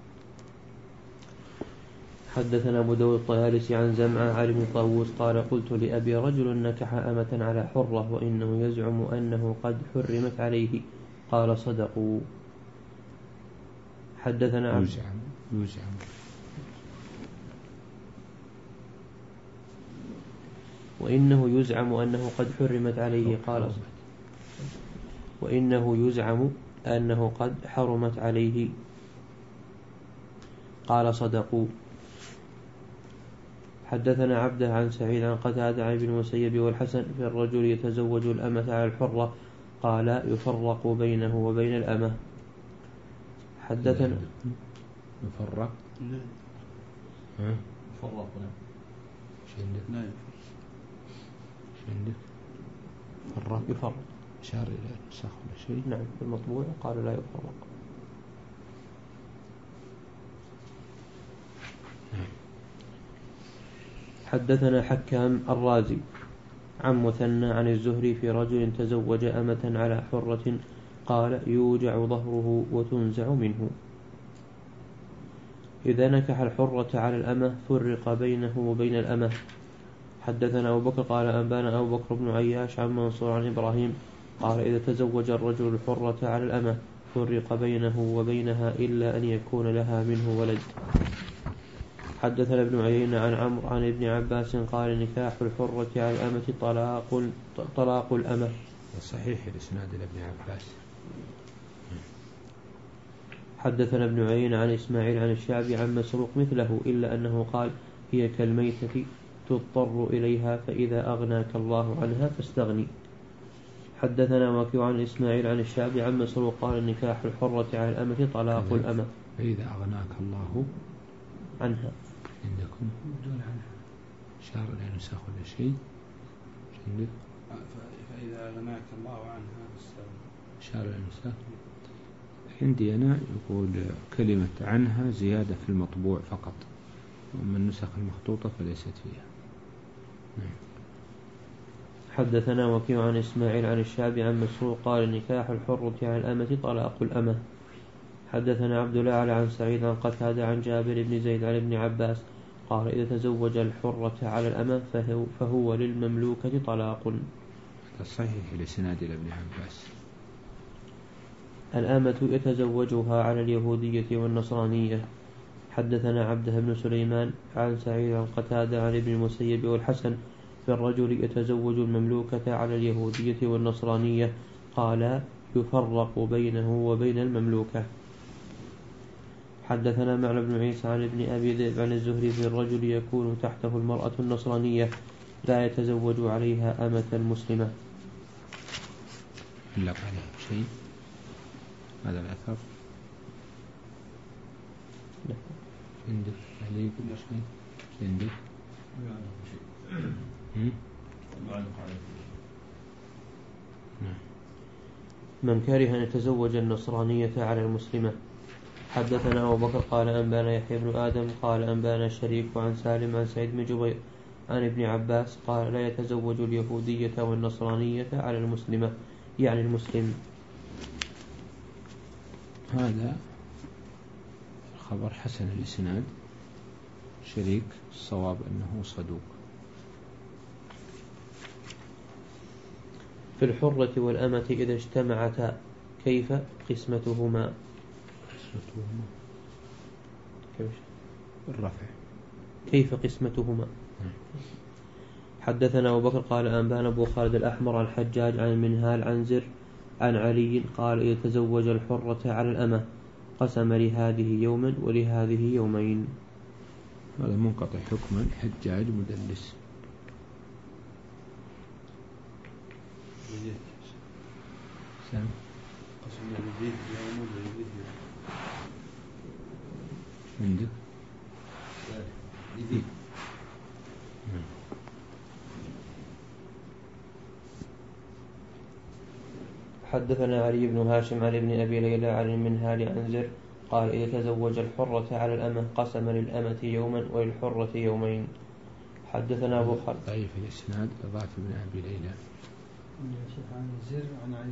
حدثنا أبو داود الطيالسي عن زمعة عن ابن طاووس قال قلت لأبي رجل نكح أمة على حرة وإنه يزعم أنه قد حرمت عليه قال صدقوا. حدثنا عبد يزعم يزعم وإنه يزعم أنه قد حرمت عليه قال وإنه يزعم أنه قد حرمت عليه قال صدقوا. حدثنا عبده عن سعيد عن قتادة عن ابن المسيب والحسن في الرجل يتزوج الأمة على الحرة قال يفرق بينه وبين الأمة. حدثنا يفرق لا ها فرقنا ايش عندك؟ لا ايش عندك؟ فرق يفرق أشار إلى النسخ ولا شيء؟ نعم في المطبوع قال لا يفرق. حدثنا حكام الرازي عن مثنى عن الزهري في رجل تزوج أمة على حرة قال يوجع ظهره وتنزع منه. إذا نكح الحرة على الأمة فرق بينه وبين الأمة. حدثنا أبو بكر قال أنبانا أبو بكر بن عياش عن منصور عن إبراهيم قال إذا تزوج الرجل الحرة على الأمة فرق بينه وبينها إلا أن يكون لها منه ولد. حدثنا ابن عيينة عن عمرو عن ابن عباس قال نكاح الحرة على الأمة طلاق طلاق الأمة. صحيح الإسناد لابن عباس. حدثنا ابن عيينة عن إسماعيل عن الشعبي عن مسروق مثله إلا أنه قال هي كالميتة تضطر إليها فإذا أغناك الله عنها فاستغني. حدثنا وكيع عن إسماعيل عن الشعبي عن مسروق قال نكاح الحرة على الأمة طلاق الأمة. فإذا أغناك الله عنها عندكم دون عنها شار لا نسخ ولا شيء عندك فإذا أغناك الله عنها فاستغني شار لا نسخ. عندي أنا يقول كلمة عنها زيادة في المطبوع فقط وأما النسخ المخطوطة فليست فيها. حدثنا وكيع عن إسماعيل عن الشعبي عن مسروق قال نكاح الحرة على الأمة طلاق الأمة. حدثنا عبد الأعلى عن سعيد عن قتادة عن جابر بن زيد عن ابن عباس قال إذا تزوج الحرة على الأمة فهو, فهو للمملوكة طلاق. هذا صحيح لسناد ابن عباس. الأمة يتزوجها على اليهودية والنصرانية. حدثنا عبده بن سليمان عن سعيد عن قتادة عن ابن المسيب والحسن في الرجل يتزوج المملوكة على اليهودية والنصرانية قال يفرق بينه وبين المملوكة. حدثنا معن بن عيسى عن ابن أبي ذئب عن الزهري في الرجل يكون تحته المرأة النصرانية لا يتزوج عليها أمة مسلمة. علق عليه شيء هذا الأثر لا. عندك عليه كل شيء عندك من كره أن يتزوج النصرانية على المسلمة. حدثنا أبو بكر قال أنبانا يحيى بن آدم قال أنبانا الشريك عن سالم عن سعيد بن جبير عن ابن عباس قال لا يتزوج اليهودية والنصرانية على المسلمة يعني المسلم. هذا خبر حسن الإسناد شريك الصواب أنه صدوق. في الحرة والأمة إذا اجتمعتا كيف قسمتهما؟ قسمتهما كيف؟ الرفع كيف قسمتهما؟ حدثنا أبو بكر قال أنبانا أبو خالد الأحمر عن حجاج عن منهال عن زر عن علي قال إذا تزوج الحرة على الأمة قسم لهذه يوما ولهذه يومين. هذا منقطع حكما حجاج مدلس. سام قسم يزيد يوم ويزيد عندك يزيد حدثنا علي بن هاشم عن ابن أبي ليلى عن المنهال عن زر قال إذا تزوج الحرة على الأمة قسم للأمة يوما وللحرة يومين. حدثنا أبو خالد ضعيف الإسناد ضعف ابن أبي ليلى عن زر عن علي،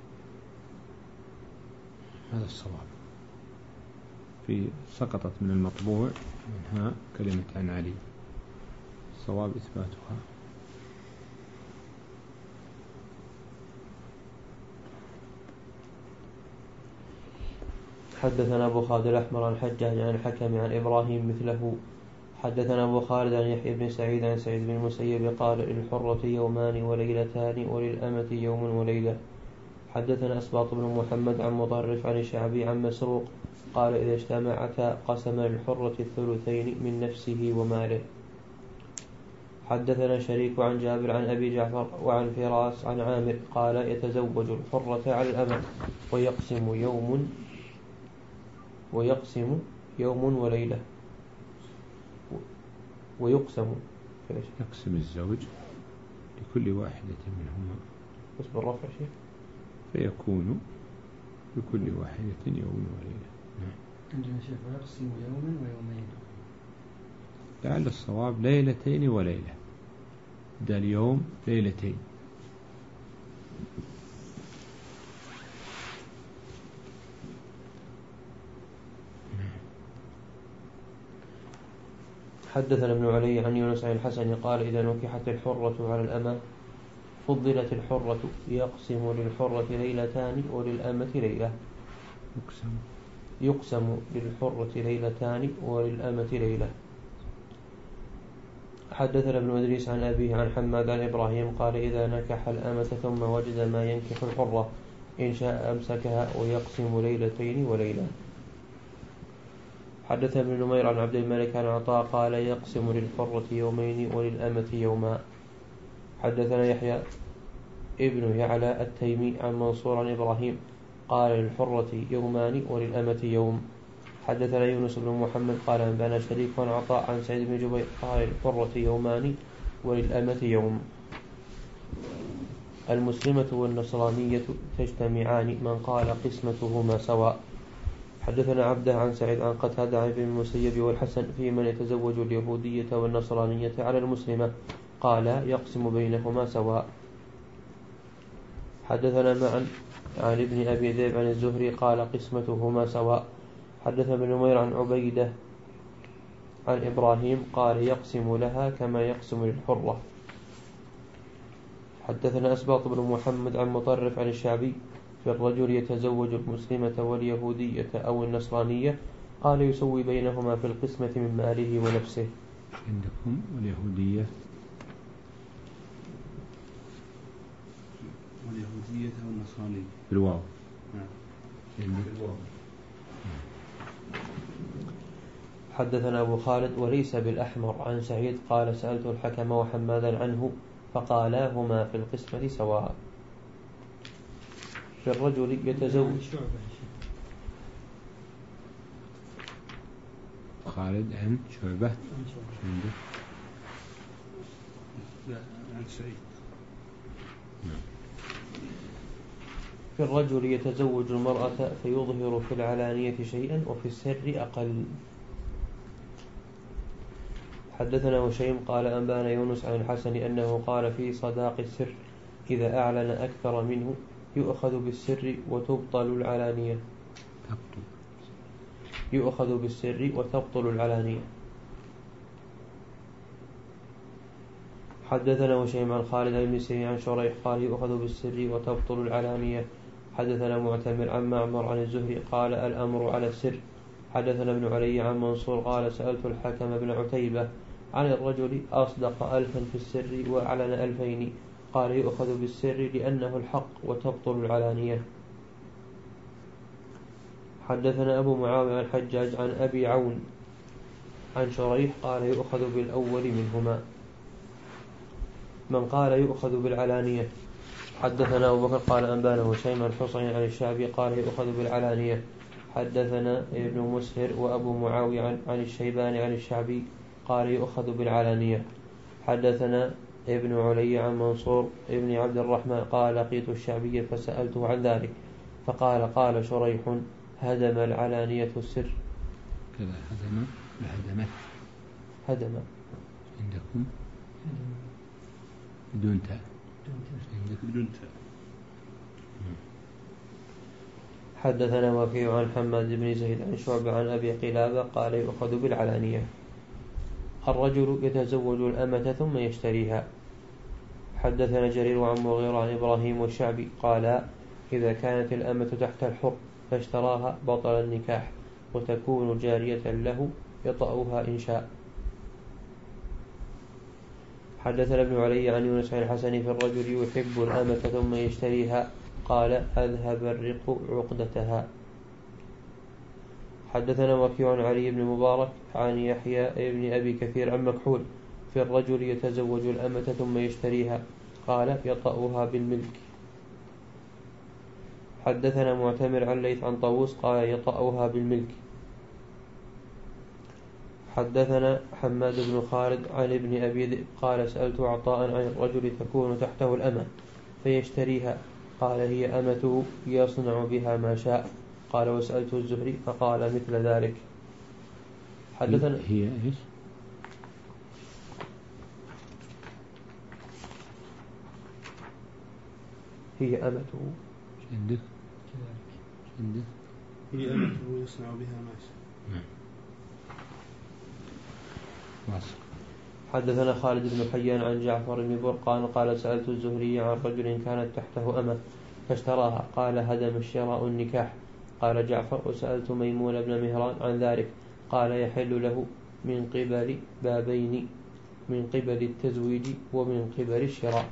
هذا الصواب. في سقطت من المطبوع منها كلمة عن علي، الصواب إثباتها. حدثنا أبو خالد الأحمر عن حجاج عن الحكم عن إبراهيم مثله. حدثنا أبو خالد عن يحيى بن سعيد عن سعيد بن المسيب قال للحرة يومان وليلتان وللأمة يوم وليلة. حدثنا أسباط بن محمد عن مطرف عن الشعبي عن مسروق قال إذا اجتمعتا قسم للحرة الثلثين من نفسه وماله. حدثنا شريك عن جابر عن أبي جعفر وعن فراس عن عامر قال يتزوج الحرة على الأمة ويقسم يوم ويقسم يوم وليلة ويقسم يقسم الزوج لكل واحدة منهما بس بالرفع شيء فيكون لكل واحدة يوم وليلة. عندنا شيخ ويقسم يوما ويومين، لعل الصواب ليلتين وليلة، ده اليوم ليلتين. حدثنا ابن علي عن يونس عن الحسن قال إذا نكحت الحرة على الأمة فضلت الحرة يقسم للحرة ليلتان وللأمة ليلة. يقسم يقسم للحرة ليلتان وللأمة ليلة. حدثنا ابن إدريس عن أبيه عن حماد عن إبراهيم قال إذا نكح الأمة ثم وجد ما ينكح الحرة إن شاء أمسكها ويقسم ليلتين وليلة. حدثنا ابن نمير عن عبد الملك عن عطاء قال يقسم للحرة يومين وللأمة يوما. حدثنا يحيى ابن يعلى التيمي عن منصور عن إبراهيم قال للحرة يومان وللأمة يوم. حدثنا يونس بن محمد قال أنبانا شريك عن عطاء عن سعيد بن جبير قال للحرة يومان وللأمة يوم. المسلمة والنصرانية تجتمعان من قال قسمتهما سواء. حدثنا عبده عن سعيد عن قتادة عن ابن المسيب والحسن في من يتزوج اليهودية والنصرانية على المسلمة قال يقسم بينهما سواء. حدثنا معا عن ابن أبي ذئب عن الزهري قال قسمتهما سواء. حدثنا ابن نمير عن عبيدة عن إبراهيم قال يقسم لها كما يقسم للحرة. حدثنا أسباط بن محمد عن مطرف عن الشعبي في الرجل يتزوج المسلمة واليهودية أو النصرانية قال يسوي بينهما في القسمة من ماله ونفسه. عندكم واليهودية واليهودية والنصرانية بالواو. نعم. حدثنا أبو خالد وليس بالأحمر عن سعيد قال سألت الحكم وحمادا عنه فقالا هما في القسمة سواء. في الرجل يتزوج خالد عن شعبة عنده لا عن سعيد. في الرجل يتزوج المرأة فيظهر في العلانية شيئا وفي السر أقل. حدثنا هشيم قال أنبانا يونس عن الحسن أنه قال في صداق السر إذا أعلن أكثر منه يؤخذ بالسر وتبطل العلانية. يؤخذ بالسر وتبطل العلانية. حدثنا هشيم عن خالد بن سيرين عن شريح قال يؤخذ بالسر وتبطل العلانية. حدثنا معتمر عن معمر عن الزهري قال الأمر على السر. حدثنا ابن علي عن منصور قال سألت الحكم بن عتيبة عن الرجل أصدق ألفا في السر وأعلن ألفين قال يؤخذ بالسر لأنه الحق وتبطل العلانية. حدثنا أبو معاوية عن الحجاج عن أبي عون عن شريح قال يؤخذ بالأول منهما من قال يؤخذ بالعلانية. حدثنا أبو بكر قال أنبانا هشيم عن حسين عن الشعبي قال يؤخذ بالعلانية. حدثنا ابن مسهر وأبو معاوية عن, عن الشيباني عن الشعبي قال يؤخذ بالعلانية. حدثنا ابن علي عن منصور ابن عبد الرحمن قال لقيت الشعبي فسألته عن ذلك فقال قال شريح هدم العلانية السر. كذا هدم هدمت هدم عندكم بدون تاء بدون تاء. حدثنا وكيع عن حماد بن زيد عن شعبة عن أبي قلابة قال يؤخذ بالعلانية. الرجل يتزوج الأمة ثم يشتريها. حدثنا جرير عن مغيرة عن إبراهيم والشعبي قال إذا كانت الأمة تحت الحر فاشتراها بطل النكاح وتكون جارية له يطأها إن شاء. حدثنا ابن علي عن يونس عن الحسن في الرجل يحب الأمة ثم يشتريها قال أذهب الرق عقدتها. حدثنا وكيع عن علي بن مبارك عن يحيى بن أبي كثير عن مكحول في الرجل يتزوج الأمة ثم يشتريها قال يطأها بالملك. حدثنا معتمر عن ليث عن طاووس قال يطأها بالملك. حدثنا حماد بن خالد عن ابن أبي ذئب قال سألت عطاء عن الرجل تكون تحته الأمة فيشتريها قال هي أمته يصنع بها ما شاء. قال وسألت الزهري فقال مثل ذلك. حدثنا هي إيش؟ هي أمته عندك عندك هي أمته يصنع بها ما شاء. حدثنا خالد بن حيان عن جعفر بن برقان قال سألت الزهري عن رجل كانت تحته أمة فاشتراها قال هدم الشراء النكاح. قال جعفر وسألت ميمون بن مهران عن ذلك قال يحل له من قبل بابين من قبل التزويج ومن قبل الشراء.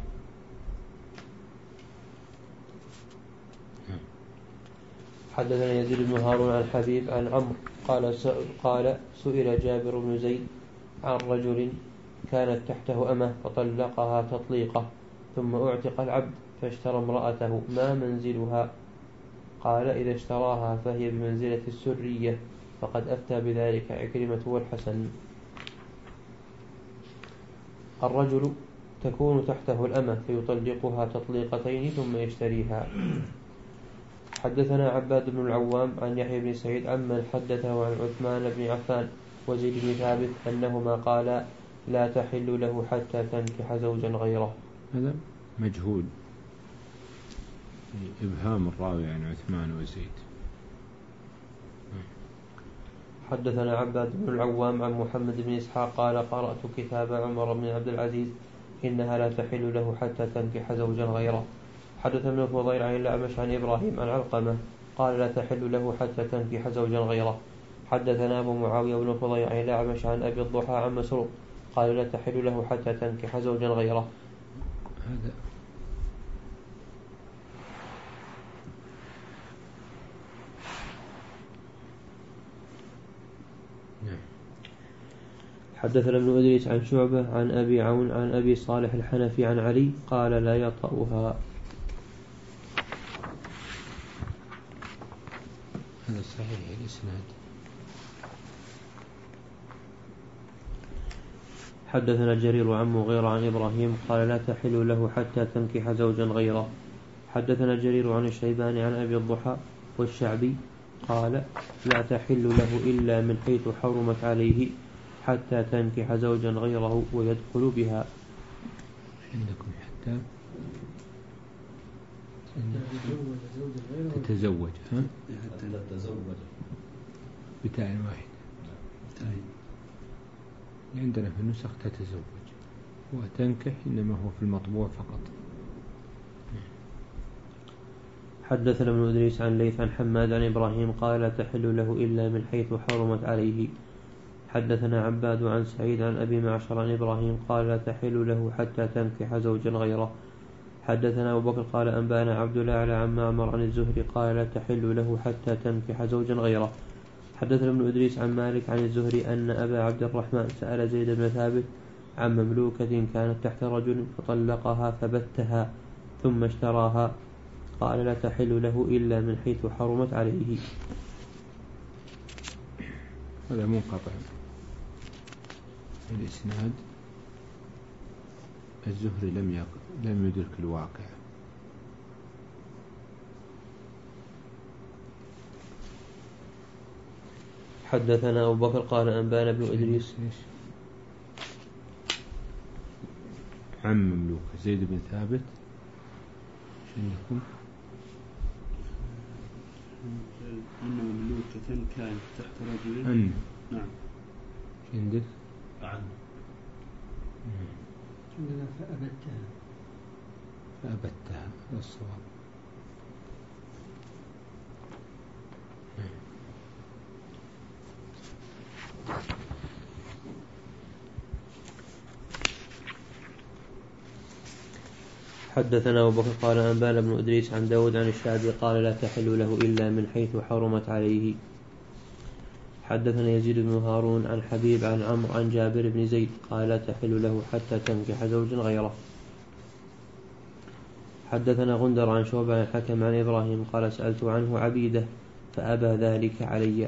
حدثنا يزيد بن هارون عن حبيب عن عمرو قال قال سئل جابر بن زيد عن رجل كانت تحته أمة فطلقها تطليقة ثم أعتق العبد فاشترى امرأته ما منزلها؟ قال إذا اشتراها فهي بمنزلة السرية فقد أفتى بذلك عكرمة والحسن. الرجل تكون تحته الأمة فيطلقها تطليقتين ثم يشتريها. حدثنا عباد بن العوام عن يحيى بن سعيد عمن حدثه عن عثمان بن عفان وزيد بن ثابت أنهما قالا لا تحل له حتى تنكح زوجا غيره. هذا مجهول إبهام الراوي عن عثمان وزيد. حدثنا عباد بن العوام عن محمد بن إسحاق قال قرأت كتاب عمر بن عبد العزيز إنها لا تحل له حتى تنكح زوجا غيره. حدثنا ابن فضيل عن الأعمش عن إبراهيم عن علقمة قال لا تحل له حتى تنكح زوجا غيره. حدثنا أبو معاوية بن فضيل عن الأعمش عن أبي الضحى عن مسروق قال لا تحل له حتى تنكح زوجا غيره. هذا حدثنا ابن إدريس عن شعبة عن أبي عون عن أبي صالح الحنفي عن علي قال لا يطأها. هذا صحيح الإسناد. حدثنا جرير عن مغيرة عن إبراهيم قال لا تحل له حتى تنكح زوجا غيره. حدثنا جرير عن الشيباني عن أبي الضحى والشعبي قال لا تحل له إلا من حيث حرمت عليه حتى تنكح زوجا غيره ويدخل بها. عندكم حتى تتزوج ها؟ حتى تتزوج بتاع واحد. عندنا في النسخ تتزوج وتنكح إنما هو في المطبوع فقط. حدثنا ابن إدريس عن ليث عن حماد عن إبراهيم قال لا تحل له إلا من حيث حرمت عليه. حدثنا عباد عن سعيد عن أبي معشر عن إبراهيم قال لا تحل له حتى تنكح زوجا غيره. حدثنا أبو بكر قال أنبانا عبد الأعلى عن معمر عن الزهري قال لا تحل له حتى تنكح زوجا غيره. حدثنا ابن إدريس عن مالك عن الزهري أن أبا عبد الرحمن سأل زيد بن ثابت عن مملوكة كانت تحت رجل فطلقها فبتها ثم اشتراها قال لا تحل له إلا من حيث حرمت عليه. هذا منقطع الإسناد الزهري لم يق... لم يدرك الواقع. حدثنا أبو بكر قال أنبانا بن إدريس عم مملوك زيد بن ثابت شنكم أن مملوكة كانت تحت رجل. أن نعم. عندك عن عندنا فأبتها فأبتها الصواب. حدثنا أبو بكر قال أنبانا بن إدريس عن داود عن الشعبي قال لا تحل له إلا من حيث حرمت عليه. حدثنا يزيد بن هارون عن حبيب عن عمرو عن جابر بن زيد قال لا تحل له حتى تنكح زوجا غيره. حدثنا غندر عن شعبة عن الحكم عن إبراهيم قال سألت عنه عبيدة فأبى ذلك علي.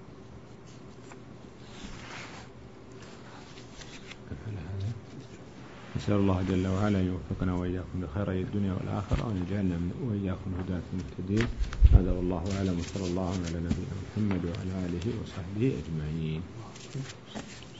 نسأل الله جل وعلا أن يوفقنا وإياكم لخيري الدنيا والآخرة وأن يجعلنا وإياكم هداة المهتدين. هذا والله أعلم وصلى الله على نبينا محمد وعلى آله وصحبه أجمعين.